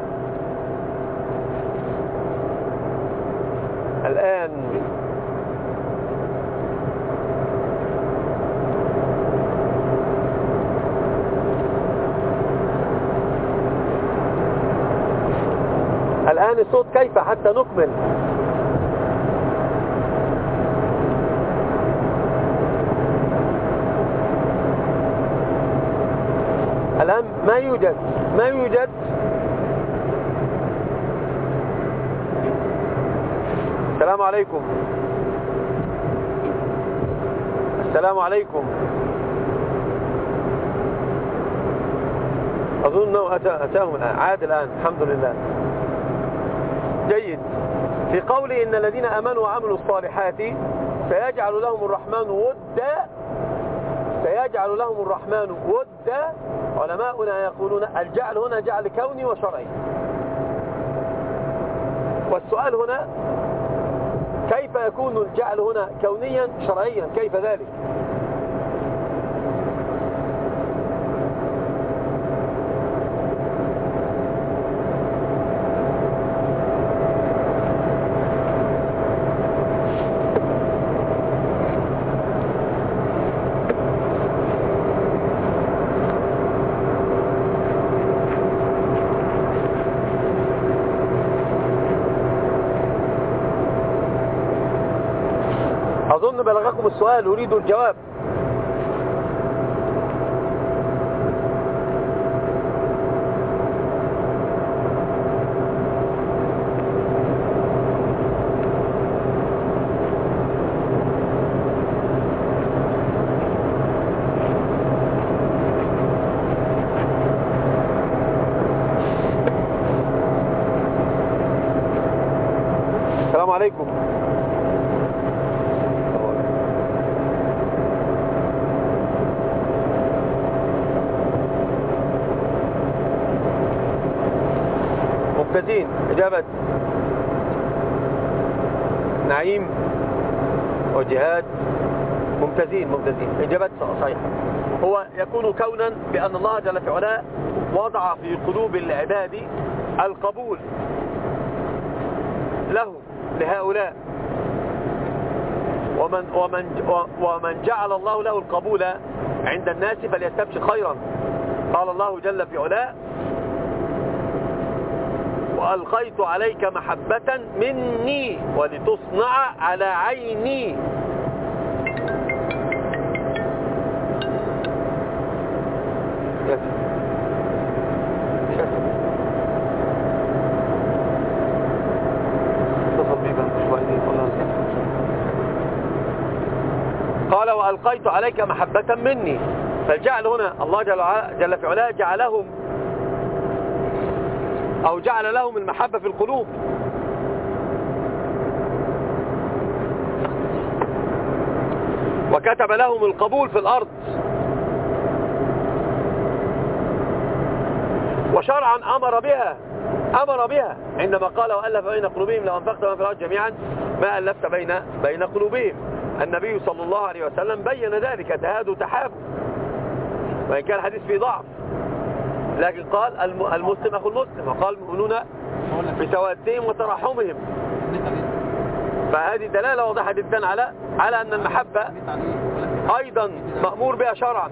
الآن الآن الصوت كيف حتى نكمل؟ الآن ما يوجد ما يوجد السلام عليكم. السلام عليكم. أظن أنه أتاهم الآن، عاد الآن الحمد لله. جيد. في قوله إن الذين آمنوا وعملوا الصالحات سيجعل لهم الرحمن ودا، سيجعل لهم الرحمن ودا. علماؤنا يقولون الجعل هنا جعل كوني وشرعي، والسؤال هنا كيف يكون الجعل هنا كونيا شرعيا؟ كيف ذلك؟ أظن بلغكم السؤال، أريد الجواب. السلام عليكم. ممتازين. إجابة نعيم وجهاد ممتازين ممتازين. إجابة صحيحة. هو يكون كونا بأن الله جل في علاه وضع في قلوب العباد القبول له لهؤلاء، ومن ومن ومن جعل الله له القبول عند الناس فليستبشر خيرا. قال الله جل في علاه وألقيت عليك محبة مني ولتصنع على عيني. قال وألقيت عليك محبة مني، فالجعل هنا الله جل في علاه جعلهم أو جعل لهم المحبة في القلوب. وكتب لهم القبول في الأرض. وشرعا أمر بها أمر بها عندما قال وألف بين قلوبهم لو أنفقت ما في الأرض جميعا ما ألفت بين بين قلوبهم. النبي صلى الله عليه وسلم بين ذلك تهادوا تحابوا، وإن كان الحديث فيه ضعف، لكن قال المسلم أخو المسلم، وقال المؤمنون بتوادهم وتراحمهم. فهذه دلالة واضحة جدا على على أن المحبة أيضا مأمور بها شرعا.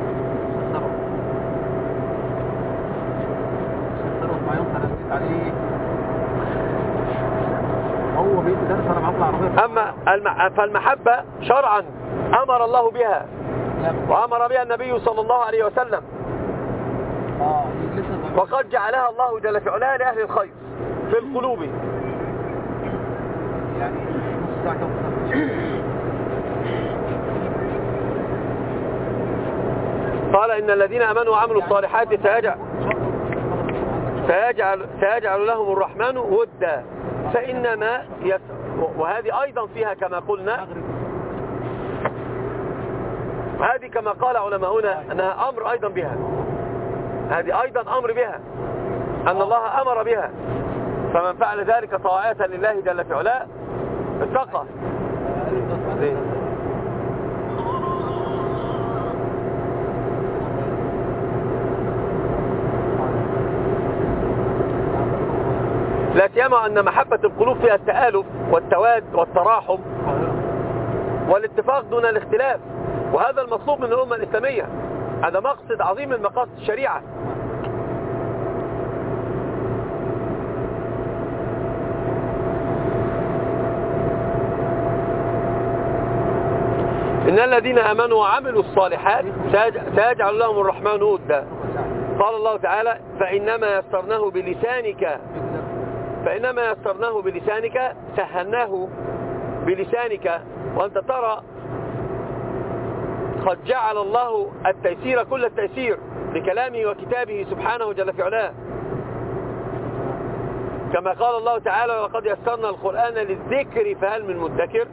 أما فالمحبة شرعا أمر الله بها وأمر بها النبي صلى الله عليه وسلم، وقد جعلها الله جل في علاه لأهل الخير في القلوب. قال إن الذين آمنوا وعملوا الصالحات سيجعل سيجعل, سيجعل لهم الرحمن ودا. فإنما يس... وهذه أيضا فيها كما قلنا، هذه كما قال علماؤنا أنها أمر أيضا بها، هذه أيضا أمر بها، أن الله أمر بها. فمن فعل ذلك طاعة لله جل في علاه اتقى. لا سيما أن محبة القلوب فيها التآلف والتواد والتراحم والاتفاق دون الاختلاف، وهذا المطلوب من الأمة الإسلامية. هذا مقصد عظيم من مقاصد الشريعة. إن الذين آمنوا وعملوا الصالحات سيجعل لهم الرحمن ودا. قال الله تعالى فإنما يسرناه بلسانك فإنما يسرناه بلسانك سهلناه بلسانك. وأنت ترى قد جعل الله التيسير كل التيسير لكلامه وكتابه سبحانه جل في علاه، كما قال الله تعالى ولقد يسرنا القرآن للذكر فهل من مدكر.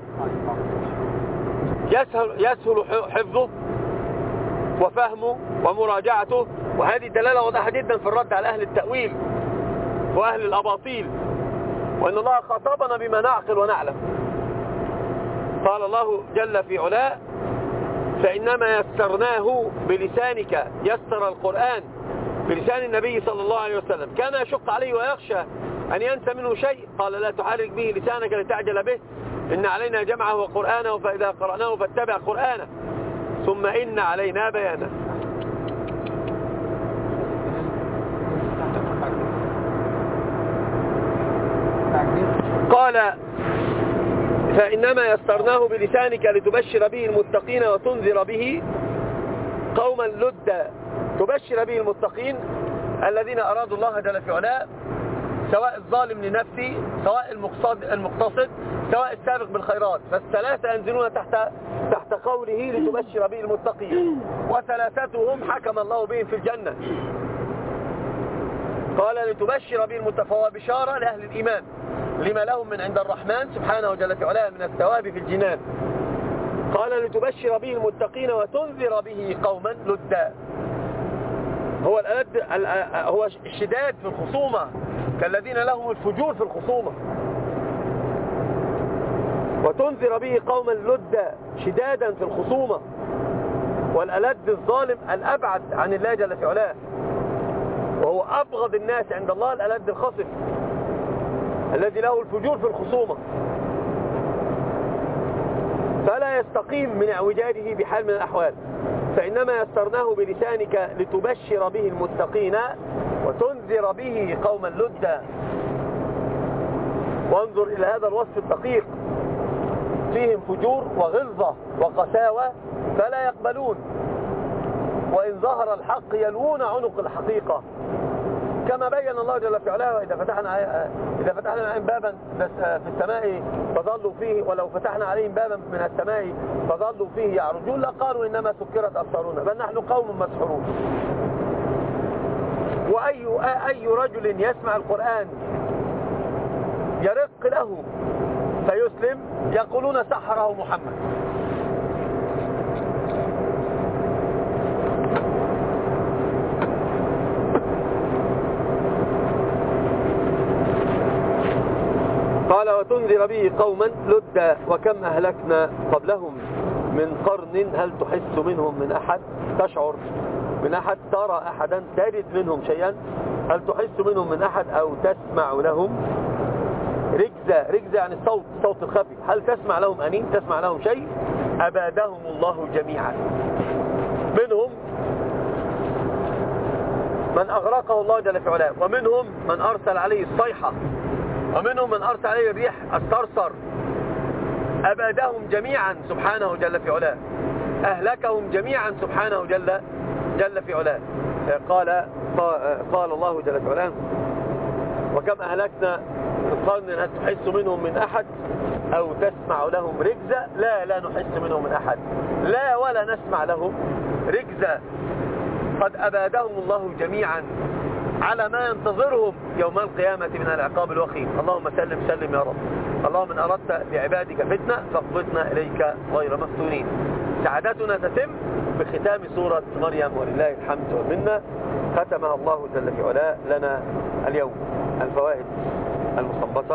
يسهل, يسهل حفظه وفهمه ومراجعته، وهذه دلالة واضحة جدا في الرد على أهل التأويل وأهل الأباطيل، وأن الله خاطبنا بما نعقل ونعلم. قال الله جل في علاه فإنما يسرناه بلسانك، يسر القرآن بلسان النبي صلى الله عليه وسلم، كان يشق عليه ويخشى أن ينسى منه شيء، قال لا تحرك به لسانك لتعجل به إن علينا جمعه وقرآنه فإذا قرأناه فاتبع قرآنه ثم إن علينا بيانه. قال فإنما يسرناه بلسانك لتبشر به المتقين وتنذر به قوما لدا. تبشر به المتقين الذين أرادوا الله جل في علاه، سواء الظالم لنفسه سواء المقتصد سواء السابق بالخيرات، فالثلاثة ينزلون تحت تحت قوله لتبشر به المتقين، وثلاثتهم حكم الله بهم في الجنة. قال لتبشر به المتقين، فهو بشارة لأهل الإيمان لما لهم من عند الرحمن سبحانه وجل في علاه من الثواب في الجنان. قال لتبشر به المتقين وتنذر به قوما لدا. هو الألد هو الشداد في الخصومة كالذين لهم الفجور في الخصومة. وتنذر به قوما لدا شدادا في الخصومة، والألد الظالم الأبعد عن الله جل في علاه، وهو أبغض الناس عند الله الألد الخصم الذي له الفجور في الخصومة، فلا يستقيم من اعوجاجه بحال من الأحوال. فإنما يسرناه بلسانك لتبشر به المتقين وتنذر به قوما لدا. وانظر إلى هذا الوصف الدقيق، فيهم فجور وغلظة وقساوة فلا يقبلون، وإن ظهر الحق يلوون عنق الحقيقة، كما بين الله جل في علاه إذا فتحنا إذا فتحنا عليهم بابا في السماء فظلوا فيه، ولو فتحنا عليهم بابا من السماء فظلوا فيه يعرجون لقالوا إنما سكرت أبصارنا بل نحن قوم مسحورون. وأي أي رجل يسمع القرآن يرق له فيسلم يقولون سحره محمد. قال وتنذر به قوما لدا وكم أهلكنا قبلهم من قرن هل تحس منهم من أحد، تشعر من أحد، ترى أحدا، تجد منهم شيئا، هل تحس منهم من أحد أو تسمع لهم رجزة. رجزة يعني الصوت، صوت الخفي. هل تسمع لهم أنين، تسمع لهم شيء؟ أبادهم الله جميعا. منهم من أغرقه الله جل في علاه، ومنهم من أرسل عليه الصيحة، ومنهم من أرسل عليه الريح الصرصر. أبادهم جميعا سبحانه جل في علاه، أهلكهم جميعا سبحانه جل جل في علاه. قال قال الله جل في علاه وكم أهلكنا من قرن هل تحس منهم من أحد أو تسمع لهم رجزة. لا لا نحس منهم من أحد، لا ولا نسمع لهم رجزة. قد أبادهم الله جميعا على ما ينتظرهم يوم القيامة من العقاب الوخيم. اللهم سلم سلم يا رب. اللهم من أردت لعبادك فتنة فاقبضنا إليك غير مفتونين. سعادتنا تتم بختام سورة مريم ولله الحمد والمنة. ختمها الله جل في علاه لنا اليوم. الفوائد المستنبطة: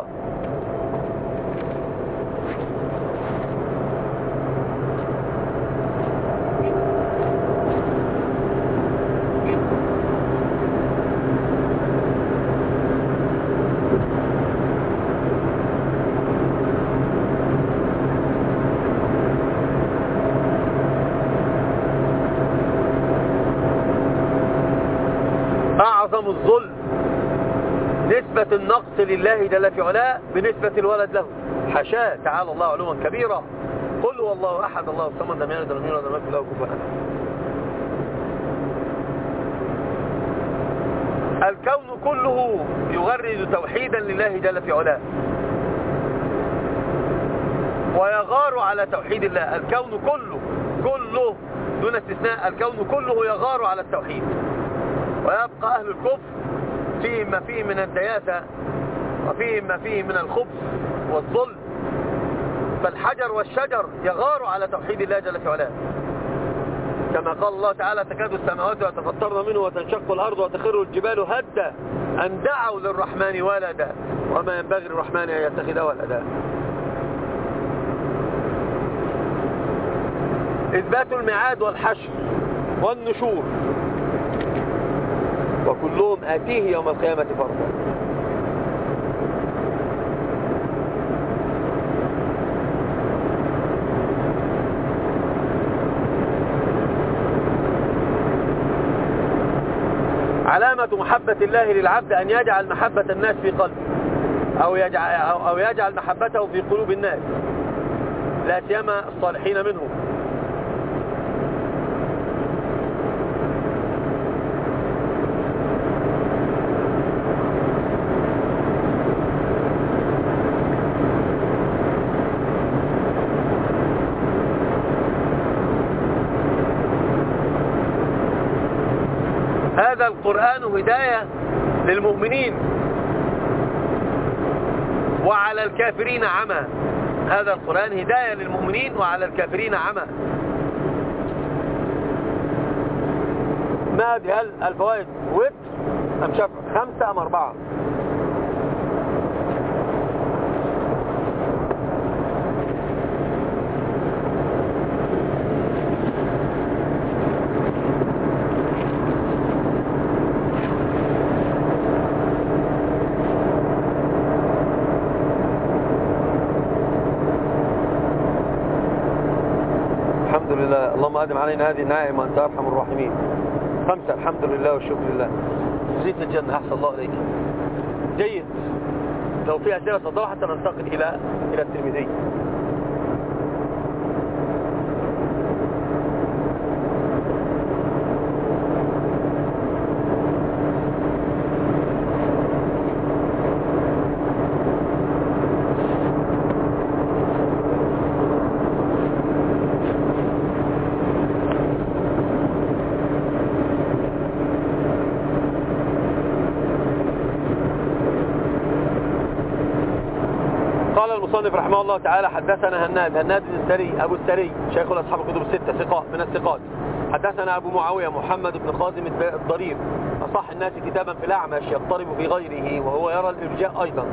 أعظم الظلم نسبة النقص لله جل في علاه بنسبة الولد له، حاشاه تعالى الله علوا كبيرا. قل هو الله احد الله الصمد لم يلد ولم يولد ولم يكن له كفوا احد. الكون كله يغرد توحيدا لله جل في علاه ويغار على توحيد الله. الكون كله كله دون استثناء، الكون كله يغار على التوحيد، ويبقى أهل الكفر فيهم ما فيه من الدياثة وفيهم ما فيه من الخبث والظلم. فالحجر والشجر يغار على توحيد الله جل في علاه، كما قال الله تعالى تكاد السماوات يتفطرن منه وتنشق الأرض وتخر الجبال هدا أن دعوا للرحمن ولدا وما ينبغي للرحمن أن يتخذ ولدا. إثبات الميعاد والحشر والنشور وكلهم آتيه يوم القيامة فردا. علامة محبة الله للعبد أن يجعل محبة الناس في قلبه أو يجعل, أو يجعل محبته في قلوب الناس، لا سيما الصالحين منهم. هذا القرآن هداية للمؤمنين وعلى الكافرين عمى. هذا القرآن هداية للمؤمنين وعلى الكافرين عمى. ما هذه الفوائد؟ وتر أم شفع؟ خمسة أم أربعة؟ الحمد لله. اللهم أدم علينا هذه النعم وأنت أرحم الراحمين. خمسة. الحمد لله والشكر لله. زيت الجنة. أحسن الله عليك. جيد. لو في أسئلة صدرها حتى ننتقل إلى إلى الترمذي. المصنف رحمه الله تعالى حدثنا هناد هناد بن السري أبو السري شيخ الأصحاب الكتب الستة ثقة من الثقات. حدثنا أبو معاوية محمد بن خازم الضرير أصح الناس كتابا في الأعمش يضطرب في غيره وهو يرى الإرجاء أيضا،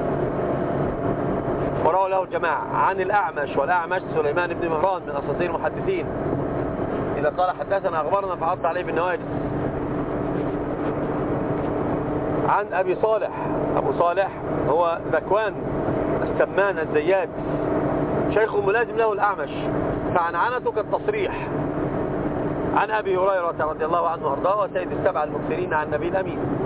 وروى له الجماعة عن الأعمش، والأعمش سليمان بن مهران من أساطير المحدثين إذا قال حدثنا أخبرنا فعض عليه بالنواجذ. عن أبي صالح، أبو صالح هو ذكوان السمان الزيات شيخ ملازم له الأعمش، فعنعنته كالتصريح. عن أبي هريرة رضي الله عنه وارضاه وسيد السبع المكثرين عن النبي الأمين.